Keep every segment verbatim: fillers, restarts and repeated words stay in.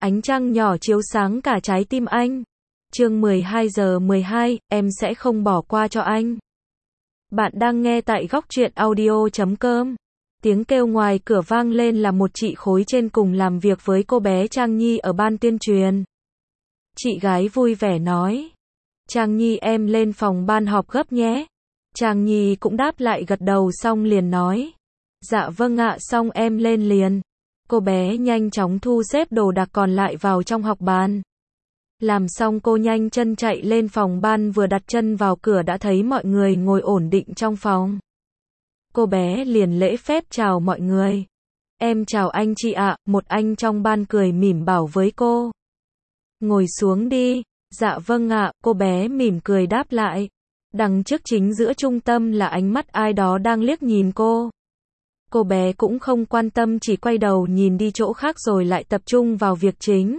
Ánh trăng nhỏ chiếu sáng cả trái tim anh. Chương mười hai giờ mười hai, em sẽ không bỏ qua cho anh. Bạn đang nghe tại góc truyện audio chấm com. Tiếng kêu ngoài cửa vang lên là một chị khối trên cùng làm việc với cô bé Trang Nhi ở ban tuyên truyền. Chị gái vui vẻ nói. Trang Nhi em lên phòng ban họp gấp nhé. Trang Nhi cũng đáp lại gật đầu xong liền nói. Dạ vâng ạ, xong em lên liền. Cô bé nhanh chóng thu xếp đồ đạc còn lại vào trong học bàn. Làm xong cô nhanh chân chạy lên phòng ban, vừa đặt chân vào cửa đã thấy mọi người ngồi ổn định trong phòng. Cô bé liền lễ phép chào mọi người. Em chào anh chị ạ, một anh trong ban cười mỉm bảo với cô. Ngồi xuống đi. Dạ vâng ạ, cô bé mỉm cười đáp lại. Đằng trước chính giữa trung tâm là ánh mắt ai đó đang liếc nhìn cô. Cô bé cũng không quan tâm, chỉ quay đầu nhìn đi chỗ khác rồi lại tập trung vào việc chính.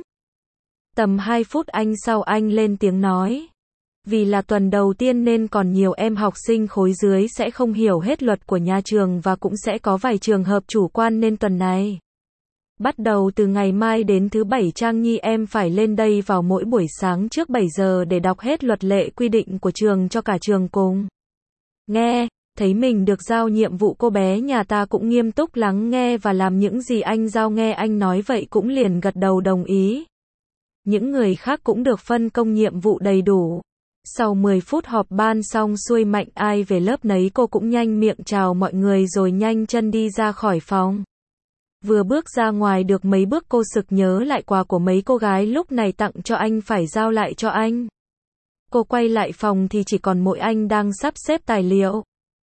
Tầm hai phút anh sau anh lên tiếng nói. Vì là tuần đầu tiên nên còn nhiều em học sinh khối dưới sẽ không hiểu hết luật của nhà trường và cũng sẽ có vài trường hợp chủ quan nên tuần này. Bắt đầu từ ngày mai đến thứ bảy Trang Nhi em phải lên đây vào mỗi buổi sáng trước bảy giờ để đọc hết luật lệ quy định của trường cho cả trường cùng. Nghe, thấy mình được giao nhiệm vụ, cô bé nhà ta cũng nghiêm túc lắng nghe và làm những gì anh giao, nghe anh nói vậy cũng liền gật đầu đồng ý. Những người khác cũng được phân công nhiệm vụ đầy đủ. Sau mười phút họp ban xong xuôi, mạnh ai về lớp nấy, cô cũng nhanh miệng chào mọi người rồi nhanh chân đi ra khỏi phòng. Vừa bước ra ngoài được mấy bước cô sực nhớ lại quà của mấy cô gái lúc này tặng cho anh phải giao lại cho anh. Cô quay lại phòng thì chỉ còn mỗi anh đang sắp xếp tài liệu.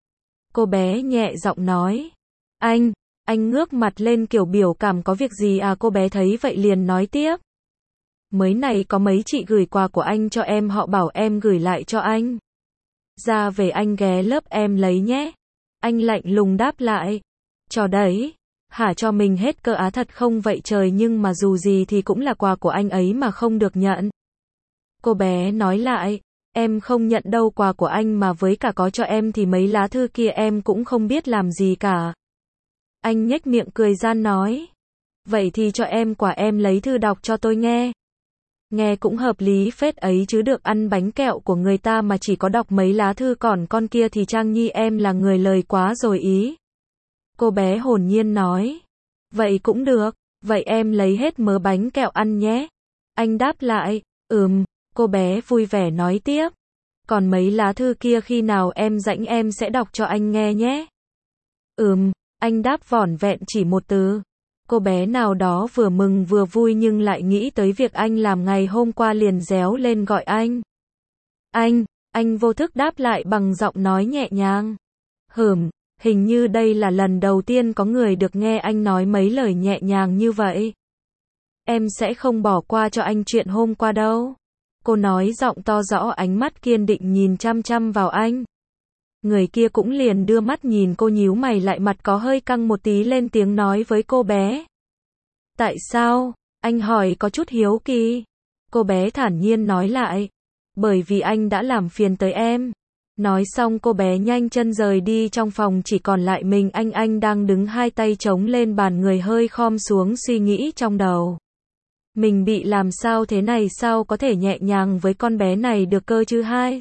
Cô bé nhẹ giọng nói. Anh, anh ngước mặt lên kiểu biểu cảm có việc gì à? Cô bé thấy vậy liền nói tiếp. Mới này có mấy chị gửi quà của anh cho em, họ bảo em gửi lại cho anh. Ra về anh ghé lớp em lấy nhé. Anh lạnh lùng đáp lại. Cho đấy. Hả, cho mình hết cơ á? Thật không vậy trời, nhưng mà dù gì thì cũng là quà của anh ấy mà không được nhận. Cô bé nói lại. Em không nhận đâu, quà của anh mà, với cả có cho em thì mấy lá thư kia em cũng không biết làm gì cả. Anh nhếch miệng cười gian nói. Vậy thì cho em quà, em lấy thư đọc cho tôi nghe. Nghe cũng hợp lý phết ấy chứ, được ăn bánh kẹo của người ta mà chỉ có đọc mấy lá thư, còn con kia thì Trang Nhi em là người lời quá rồi ý. Cô bé hồn nhiên nói. Vậy cũng được, vậy em lấy hết mớ bánh kẹo ăn nhé. Anh đáp lại. Ừm. Cô bé vui vẻ nói tiếp. Còn mấy lá thư kia khi nào em rảnh em sẽ đọc cho anh nghe nhé. Ừm. Anh đáp vỏn vẹn chỉ một từ. Cô bé nào đó vừa mừng vừa vui nhưng lại nghĩ tới việc anh làm ngày hôm qua liền réo lên gọi anh. Anh, anh vô thức đáp lại bằng giọng nói nhẹ nhàng. Hửm, hình như đây là lần đầu tiên có người được nghe anh nói mấy lời nhẹ nhàng như vậy. Em sẽ không bỏ qua cho anh chuyện hôm qua đâu. Cô nói giọng to rõ, ánh mắt kiên định nhìn chăm chăm vào anh. Người kia cũng liền đưa mắt nhìn cô, nhíu mày lại, mặt có hơi căng một tí, lên tiếng nói với cô bé. Tại sao? Anh hỏi có chút hiếu kỳ. Cô bé thản nhiên nói lại. Bởi vì anh đã làm phiền tới em. Nói xong cô bé nhanh chân rời đi, trong phòng chỉ còn lại mình anh. Anh đang đứng hai tay chống lên bàn, người hơi khom xuống, suy nghĩ trong đầu. Mình bị làm sao thế này, sao có thể nhẹ nhàng với con bé này được cơ chứ hai?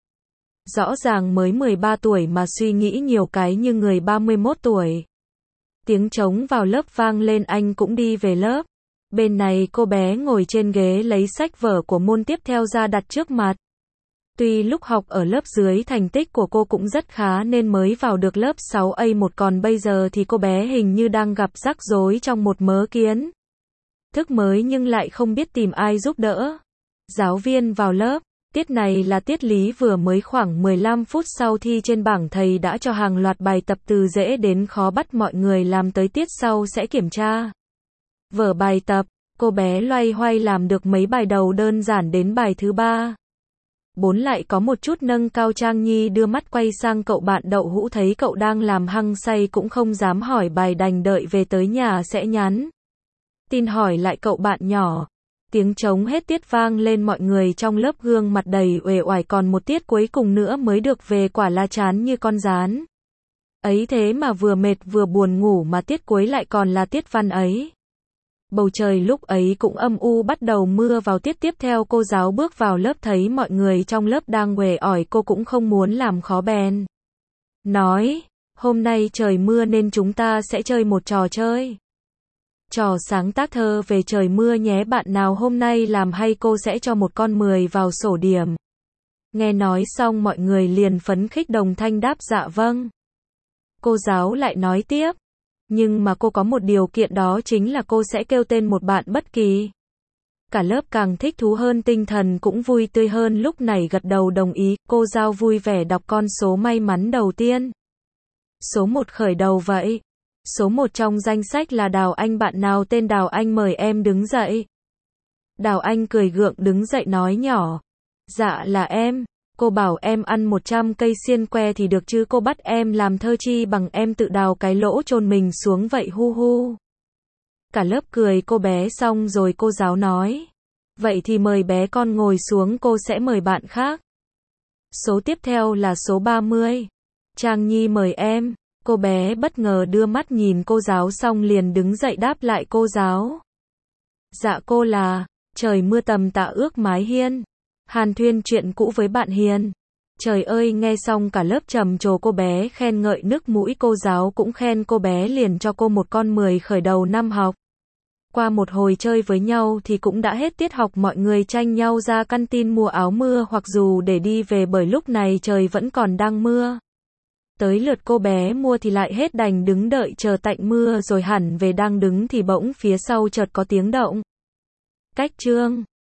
Rõ ràng mới mười ba tuổi mà suy nghĩ nhiều cái như người ba mươi mốt tuổi. Tiếng trống vào lớp vang lên, anh cũng đi về lớp. Bên này cô bé ngồi trên ghế lấy sách vở của môn tiếp theo ra đặt trước mặt. Tuy lúc học ở lớp dưới thành tích của cô cũng rất khá nên mới vào được lớp sáu A một, còn bây giờ thì cô bé hình như đang gặp rắc rối trong một mớ kiến thức mới nhưng lại không biết tìm ai giúp đỡ. Giáo viên vào lớp. Tiết này là tiết lý, vừa mới khoảng mười lăm phút sau thi, trên bảng thầy đã cho hàng loạt bài tập từ dễ đến khó, bắt mọi người làm tới tiết sau sẽ kiểm tra. Vở bài tập, cô bé loay hoay làm được mấy bài đầu đơn giản, đến bài thứ ba bốn lại có một chút nâng cao. Trang Nhi đưa mắt quay sang cậu bạn Đậu Hũ, thấy cậu đang làm hăng say cũng không dám hỏi bài, đành đợi về tới nhà sẽ nhắn tin hỏi lại cậu bạn nhỏ. Tiếng trống hết tiết vang lên, mọi người trong lớp gương mặt đầy uể oải, còn một tiết cuối cùng nữa mới được về, quả là chán như con gián. Ấy thế mà vừa mệt vừa buồn ngủ mà tiết cuối lại còn là tiết văn ấy. Bầu trời lúc ấy cũng âm u bắt đầu mưa vào tiết tiếp theo cô giáo bước vào lớp thấy mọi người trong lớp đang uể oải cô cũng không muốn làm khó bèn. Nói, hôm nay trời mưa nên chúng ta sẽ chơi một trò chơi. Trò sáng tác thơ về trời mưa nhé bạn nào hôm nay làm hay cô sẽ cho một con mười vào sổ điểm. Nghe nói xong mọi người liền phấn khích đồng thanh đáp dạ vâng. Cô giáo lại nói tiếp. Nhưng mà cô có một điều kiện đó chính là cô sẽ kêu tên một bạn bất kỳ. Cả lớp càng thích thú hơn tinh thần cũng vui tươi hơn lúc này gật đầu đồng ý. Cô giáo vui vẻ đọc con số may mắn đầu tiên. Số một khởi đầu vậy. Số một trong danh sách là Đào Anh bạn nào tên Đào Anh mời em đứng dậy. Đào Anh cười gượng đứng dậy nói nhỏ. Dạ là em. Cô bảo em ăn một trăm cây xiên que thì được chứ cô bắt em làm thơ chi bằng em tự đào cái lỗ chôn mình xuống vậy hu hu. Cả lớp cười cô bé xong rồi cô giáo nói. Vậy thì mời bé con ngồi xuống cô sẽ mời bạn khác. Số tiếp theo là số ba mươi. Trang Nhi mời em. Cô bé bất ngờ đưa mắt nhìn cô giáo xong liền đứng dậy đáp lại cô giáo. Dạ cô là, trời mưa tầm tã ước mái hiên. Hàn thuyên chuyện cũ với bạn hiền. Trời ơi nghe xong cả lớp trầm trồ cô bé khen ngợi nước mũi cô giáo cũng khen cô bé liền cho cô một con mười khởi đầu năm học. Qua một hồi chơi với nhau thì cũng đã hết tiết học mọi người tranh nhau ra căn tin mua áo mưa hoặc dù để đi về bởi lúc này trời vẫn còn đang mưa. Tới lượt cô bé mua thì lại hết đành đứng đợi chờ tạnh mưa rồi hẳn về đang đứng thì bỗng phía sau chợt có tiếng động. Cách chương